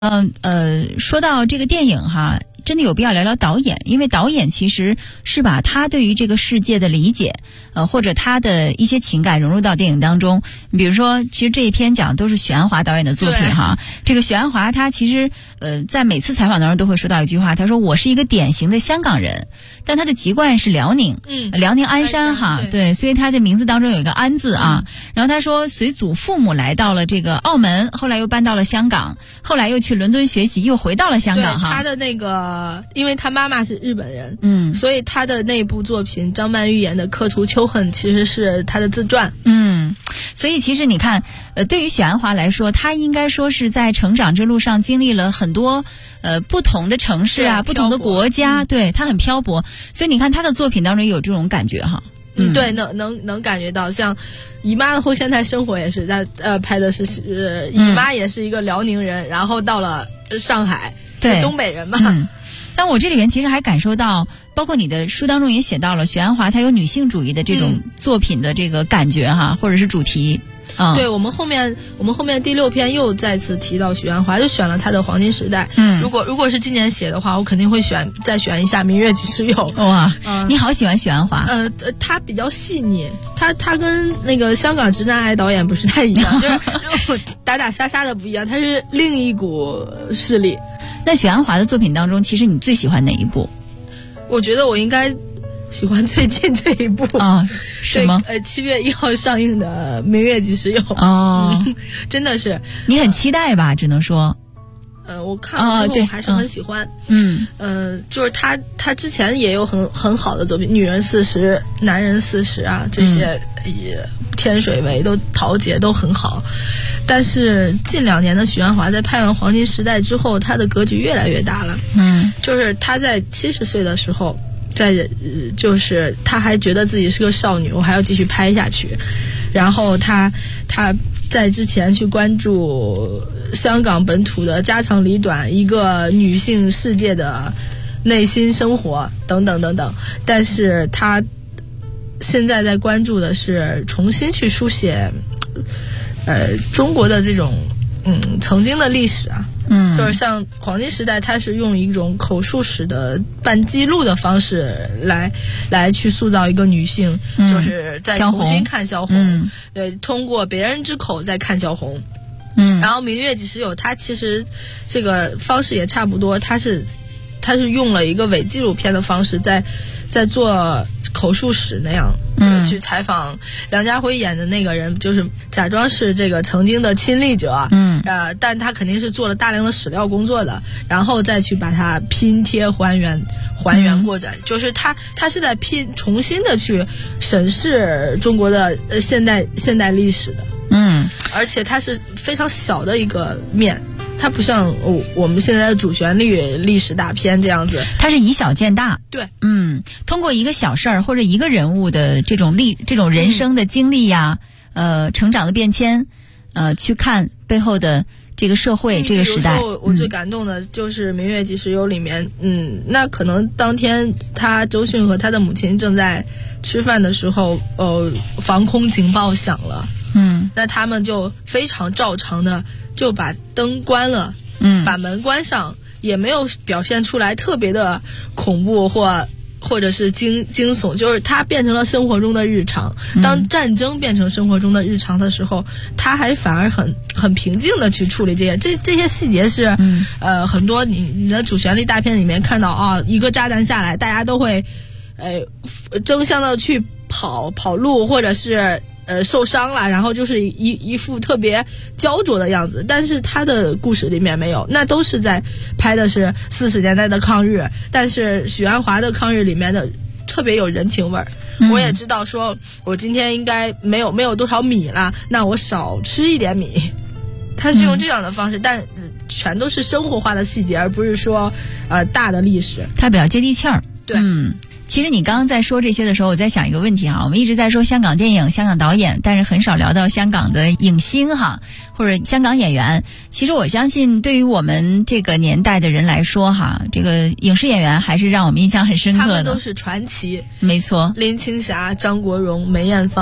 说到这个电影哈，真的有必要聊聊导演，因为导演其实是把他对于这个世界的理解，或者他的一些情感融入到电影当中。比如说，其实这一篇讲的都是许鞍华导演的作品哈。这个许鞍华他其实在每次采访当中都会说到一句话，他说我是一个典型的香港人，但他的籍贯是辽宁，辽宁鞍山哈，对，所以他的名字当中有一个鞍字啊。然后他说随祖父母来到了这个澳门，后来又搬到了香港，后来又去伦敦学习，又回到了香港哈。 他的那个，因为他妈妈是日本人，所以他的那部作品张曼玉演的《刻图秋恨》其实是他的自传。 所以其实你看，对于许鞍华来说，他应该说是在成长之路上经历了很多不同的城市啊，不同的国家，对，他很漂泊。所以你看他的作品当中有这种感觉哈。 对，能感觉到，像姨妈的后现代生活也是在拍的是姨妈也是一个辽宁人，然后到了上海，对，东北人嘛。 但我这里面其实还感受到，包括你的书当中也写到了许鞍华他有女性主义的这种作品的这个感觉哈，或者是主题。 对，我们后面第6篇又再次提到许鞍华，就选了他的《黄金时代》。如果是今年写的话，我肯定会再选一下《明月几时有》。 哇，你好喜欢许鞍华。 他比较细腻，他跟那个香港直男癌导演不是太一样，就是打打杀杀的不一样，他是另一股势力。 那许鞍华的作品当中，其实你最喜欢哪一部？ 我觉得我应该喜欢最近这一部啊，什么 ？7月1号上映的《明月几时有》真的是你很期待吧？只能说， 我看了之后还是很喜欢。就是他之前也有很好的作品，《女人40》《男人40》啊，这些天水围都陶杰都很好。但是近2年的许鞍华在拍完《黄金时代》之后，他的格局越来越大了。就是他在70岁的时候。就是他还觉得自己是个少女，我还要继续拍下去。然后他在之前去关注香港本土的家长里短，一个女性世界的内心生活等等等等。但是他现在在关注的是重新去书写中国的这种曾经的历史啊。就是像《黄金时代》，它是用一种口述史的半记录的方式来去塑造一个女性，就是再重新看萧红，通过别人之口再看萧红。然后《明月几时有》，它其实这个方式也差不多，它是用了一个伪纪录片的方式在做口述史那样去采访梁家辉演的那个人，就是假装是这个曾经的亲历者，但他肯定是做了大量的史料工作的，然后再去把它拼贴还原过载，就是他是在重新的去审视中国的现代历史的，而且它是非常小的一个面。它不像我们现在的主旋律历史大片这样子， 它是以小见大。 对， 通过一个小事儿或者一个人物的这种人生的经历呀，成长的变迁，去看背后的这个社会这个时代。 我最感动的就是《明月几时有》里面，那可能当天周迅和他的母亲正在吃饭的时候，防空警报响了。那他们就非常照常的就把灯关了，把门关上，也没有表现出来特别的恐怖或者是惊悚，就是它变成了生活中的日常。当战争变成生活中的日常的时候，他还反而很平静的去处理这些细节是很多你的主旋律大片里面看到啊，一个炸弹下来，大家都会争相的去跑路，或者是受伤了，然后就是一副特别焦灼的样子。但是他的故事里面没有，那都是在拍的是40年代的抗日，但是许鞍华的抗日里面的特别有人情味儿。我也知道说我今天应该没有多少米了，那我少吃一点米。他是用这样的方式，但全都是生活化的细节，而不是说大的历史。 他比较接地气儿。 对。 其实你刚刚在说这些的时候，我在想一个问题哈，我们一直在说香港电影、香港导演，但是很少聊到香港的影星哈，或者香港演员。其实我相信，对于我们这个年代的人来说哈，这个影视演员还是让我们印象很深刻的。 他们都是传奇。 没错。 林青霞、张国荣、梅艳芳。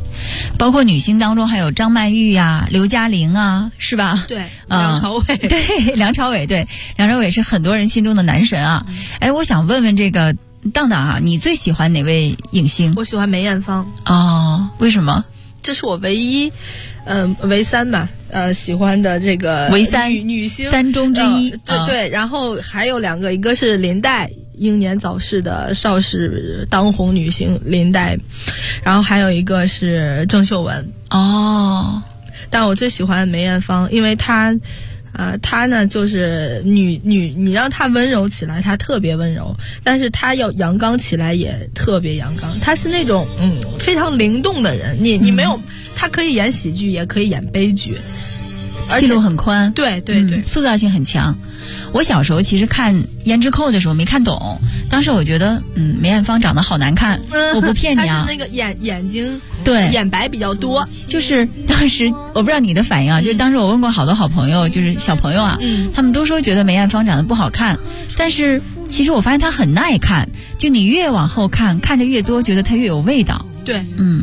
包括女星当中还有张曼玉呀、刘嘉玲啊，是吧？ 对，梁朝伟， 对，梁朝伟是很多人心中的男神啊。哎，我想问问这个当当啊，你最喜欢哪位影星？ 我喜欢梅艳芳。 哦，为什么？ 这是我唯一，唯三吧，喜欢的这个唯三女星三中之一。 对，然后还有2个，一个是林黛，英年早逝的邵氏当红女星林黛，然后还有一个是郑秀文。 哦， 但我最喜欢梅艳芳，因为她呢就是你让她温柔起来，她特别温柔，但是她要阳刚起来也特别阳刚。她是那种非常灵动的人，你没有，她可以演喜剧，也可以演悲剧， 戏路很宽。 对， 塑造性很强。我小时候其实看《胭脂扣》的时候没看懂，当时我觉得梅艳芳长得好难看，我不骗你啊， 她是那个眼睛对眼白比较多， 就是当时我不知道你的反应啊，就是当时我问过好多好朋友，就是小朋友啊，他们都说觉得梅艳芳长得不好看，但是其实我发现她很耐看，就你越往后看着越多，觉得她越有味道。 对，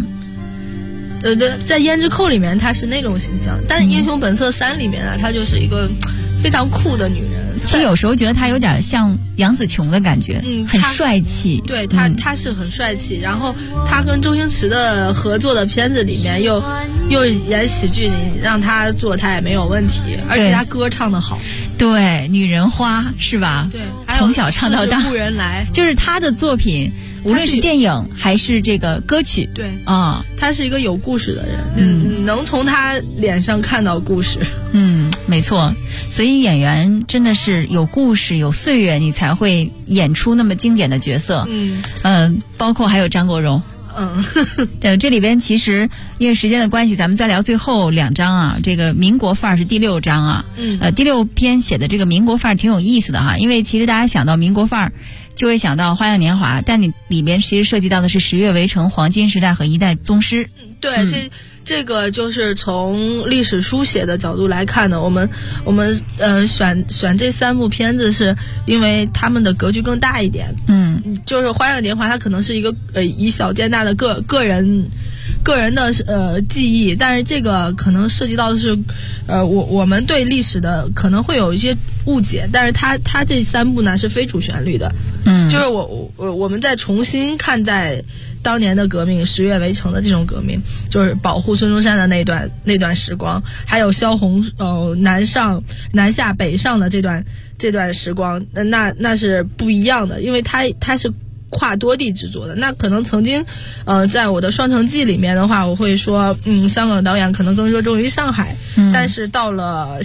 在《胭脂扣》里面她是那种形象，但是《英雄本色3》里面啊，她就是一个非常酷的女人。 其实有时候觉得她有点像杨紫琼的感觉，很帅气。 对，她是很帅气。然后她跟周星驰的合作的片子里面又演喜剧，你让她做她也没有问题，而且她歌唱得好。 对，女人花是吧？ 对， 从小唱到大。 故人来， 就是她的作品。无论是电影还是这个歌曲， 对啊，他是一个有故事的人，你能从他脸上看到故事。 没错，所以演员真的是有故事、有岁月，你才会演出那么经典的角色。包括还有张国荣。这里边其实因为时间的关系，咱们再聊最后2章啊。这个民国范儿是第6章啊。第6篇写的这个民国范儿挺有意思的哈，因为其实大家想到民国范儿，就会想到《花样年华》，但里面其实涉及到的是十月围城、黄金时代和一代宗师。 对，这个就是从历史书写的角度来看呢，我们选这3部片子是因为他们的格局更大一点。就是《花样年华》它可能是一个以小见大的个人的记忆，但是这个可能涉及到的是我们对历史的可能会有一些误解，但是它这3部呢是非主旋律的。就是我们再重新看待当年的革命，十月围城的这种革命，就是保护孙中山的那段时光，还有萧红南下北上的这段时光，那是不一样的，因为它是跨多地制作的。那可能曾经在我的双城记里面的话，我会说香港导演可能更热衷于上海，但是到了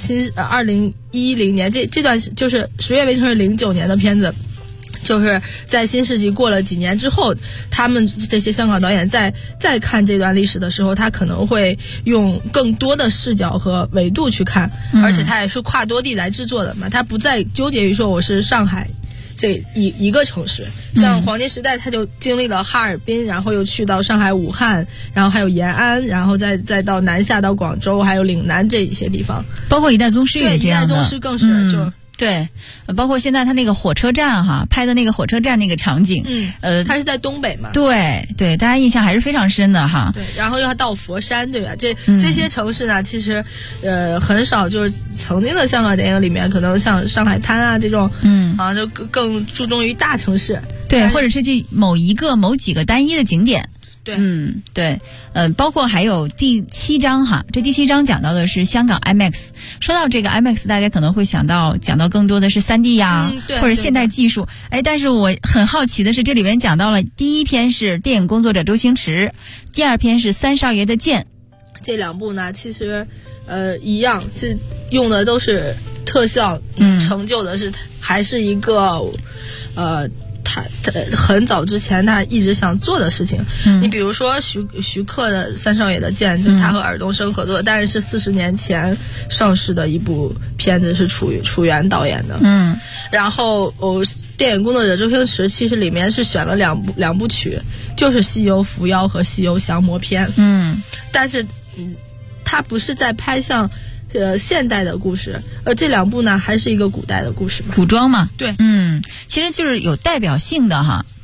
2010年这段就是十月围城是09年的片子，就是在新世纪过了几年之后，他们这些香港导演再看这段历史的时候，他可能会用更多的视角和维度去看，而且他也是跨多地来制作的嘛，他不再纠结于说我是上海这一个城市。像黄金时代他就经历了哈尔滨，然后又去到上海、武汉，然后还有延安，然后再到南下到广州还有岭南这一些地方， 包括一代宗师也这样的。 一代宗师更是对，包括现在他那个火车站拍的那个火车站那个场景， 他是在东北嘛， 对，大家印象还是非常深的哈。 对，然后又要到佛山，对吧？这些城市呢，其实很少，就是曾经的香港电影里面，可能像上海滩啊这种，就更注重于大城市， 对，或者是这某几个单一的景点。 对， 对，包括还有第7章哈，这第7章讲到的是香港 IMAX。说到这个 IMAX， 大家可能会讲到更多的是3D 呀，或者现代技术。但是我很好奇的是，这里面讲到了第1篇是电影工作者周星驰，第2篇是三少爷的剑。 这2部呢，其实一样，是用的都是特效，成就的是还是一个他很早之前他一直想做的事情。你比如说徐克的三少爷的剑，就是他和尔冬升合作的，但是40年前上市的一部片子，是楚原导演的。然后电影工作者周星驰其实里面是选了两部曲，就是《西游伏妖》和《西游降魔篇》。但是他不是在拍像现代的故事，这2部呢还是一个古代的故事嘛， 古装嘛。 对， 其实就是有代表性的哈。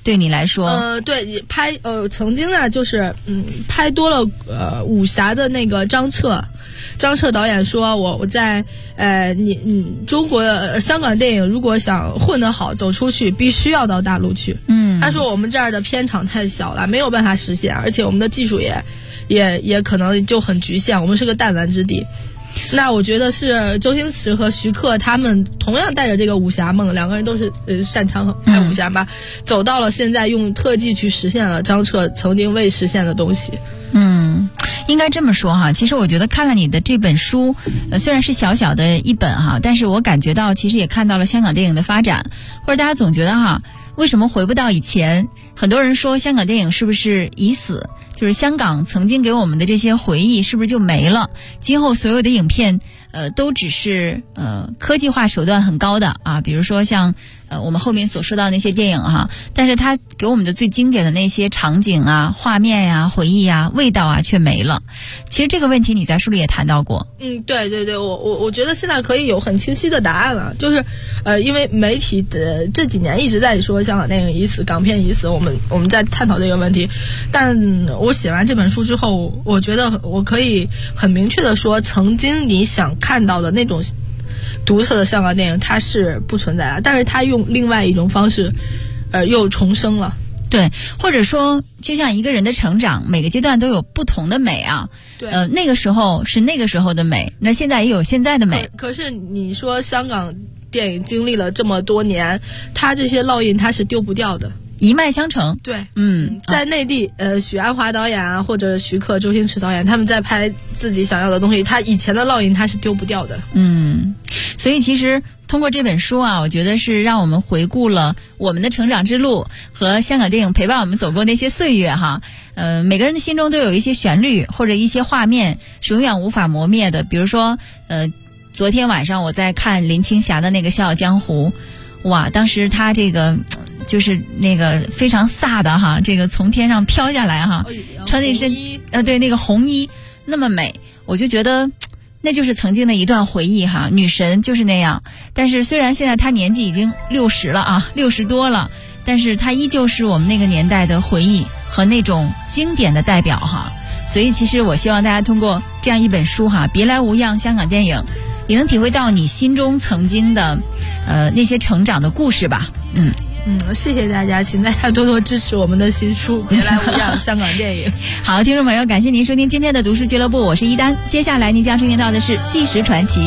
对你来说？ 对，曾经呢，就是拍多了武侠的那个张彻导演说，我在中国香港电影如果想混得好走出去，必须要到大陆去。他说我们这儿的片场太小了，没有办法实现，而且我们的技术也可能就很局限，我们是个弹丸之地。那我觉得是周星驰和徐克他们同样带着这个武侠梦，两个人都是擅长拍武侠嘛，走到了现在用特技去实现了张彻曾经未实现的东西。 应该这么说哈，其实我觉得看了你的这本书，虽然是小小的一本哈，但是我感觉到其实也看到了香港电影的发展，或者大家总觉得哈，为什么回不到以前？很多人说香港电影是不是已死？就是香港曾经给我们的这些回忆是不是就没了？今后所有的影片都只是科技化手段很高的啊，比如说像我们后面所说到的那些电影哈，但是它给我们的最经典的那些场景啊、画面呀、回忆啊、味道啊却没了。其实这个问题你在书里也谈到过。 对，我觉得现在可以有很清晰的答案了，就是因为媒体的这几年一直在说香港电影已死、港片已死，我们在探讨这个问题，但我写完这本书之后，我觉得我可以很明确的说，曾经你想看到的那种独特的香港电影它是不存在的，但是它用另外一种方式又重生了。 对，或者说就像一个人的成长，每个阶段都有不同的美啊。 对， 那个时候是那个时候的美，那现在也有现在的美。 可是你说香港电影经历了这么多年，它这些烙印它是丢不掉的， 一脉相承。 对，在内地，许鞍华导演啊，或者徐克、周星驰导演，他们在拍自己想要的东西，他以前的烙印他是丢不掉的。 所以其实通过这本书啊，我觉得是让我们回顾了我们的成长之路和香港电影陪伴我们走过那些岁月哈。每个人的心中都有一些旋律或者一些画面是永远无法磨灭的。比如说，昨天晚上我在看林青霞的那个《笑傲江湖》，哇，当时他这个就是那个非常飒的哈，这个从天上飘下来哈，穿那身对，那个红衣那么美，我就觉得那就是曾经的一段回忆哈，女神就是那样。但是虽然现在她年纪已经60了啊，60多了，但是她依旧是我们那个年代的回忆和那种经典的代表哈。所以其实我希望大家通过这样一本书哈，别来无恙香港电影，也能体会到你心中曾经的那些成长的故事吧。 谢谢大家，请大家多多支持我们的新书《别来无恙香港电影》。 好，听众朋友，感谢您收听今天的读书俱乐部，我是一丹。接下来您将收听到的是《纪实传奇》。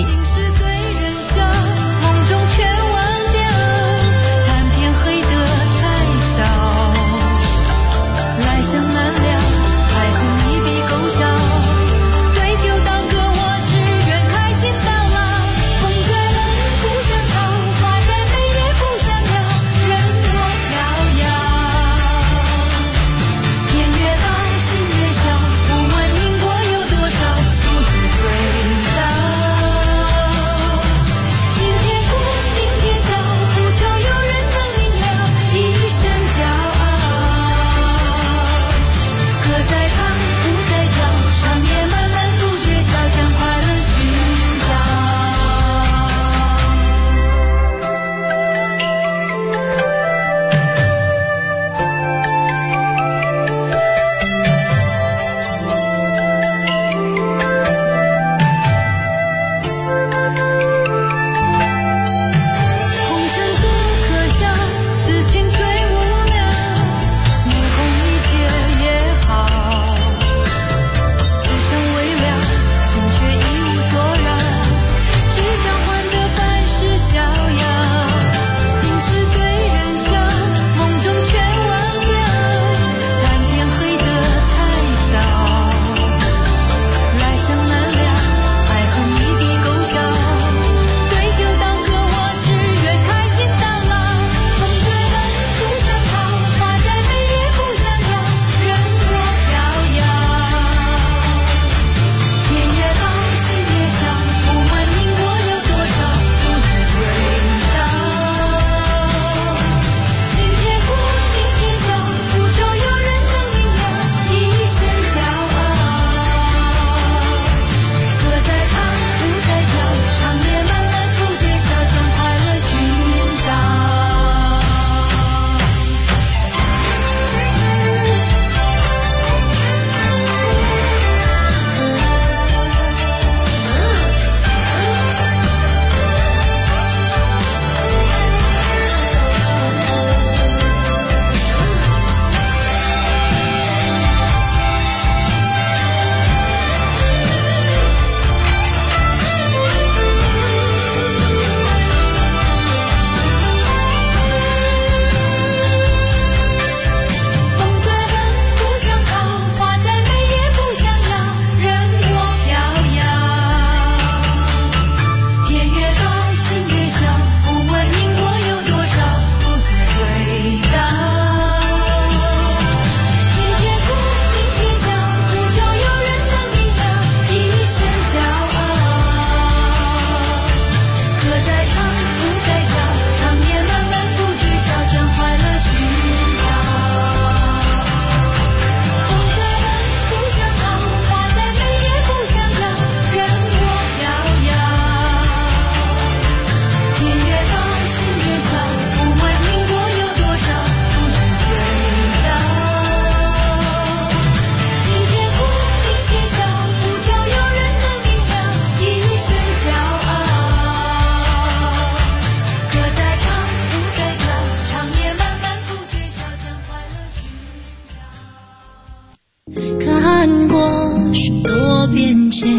边界。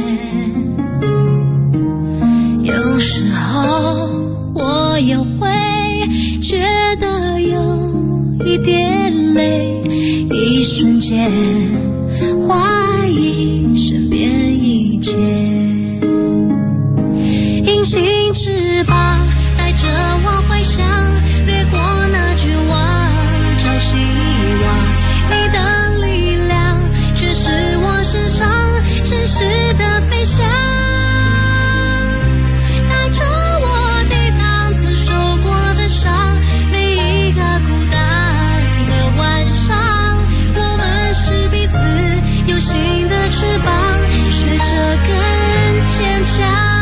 有时候我也会觉得有一点累，一瞬间怀疑身边一切。隐形翅膀带着我回想，掠过那绝望，找希望。你的力量却是我身上真实的飞翔，带着我抵挡曾受过的伤。每一个孤单的晚上，我们是彼此有形的翅膀，学着更坚强。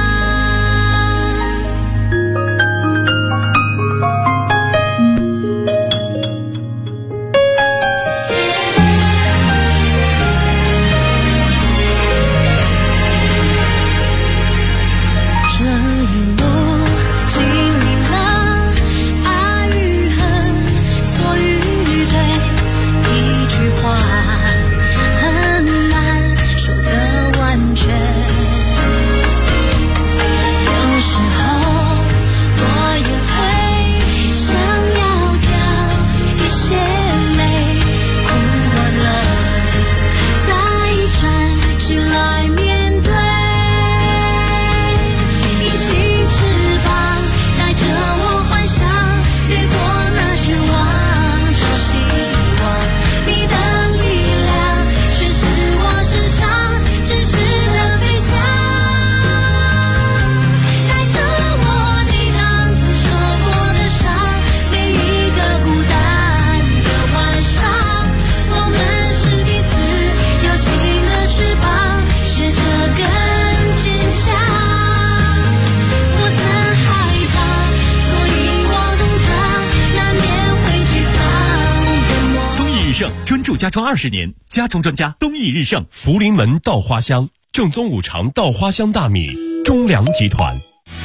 专注家装20年，家装专家东益日盛。福临门稻花香，正宗五常稻花香大米，中粮集团。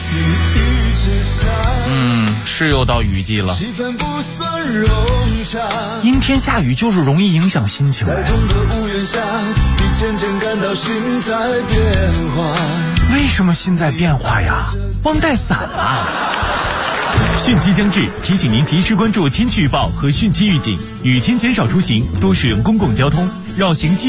是又到雨季了，阴天下雨就是容易影响心情。为什么心在变化呀？忘带伞了。 汛期将至，提醒您及时关注天气预报和汛期预警，雨天减少出行，多使用公共交通，绕行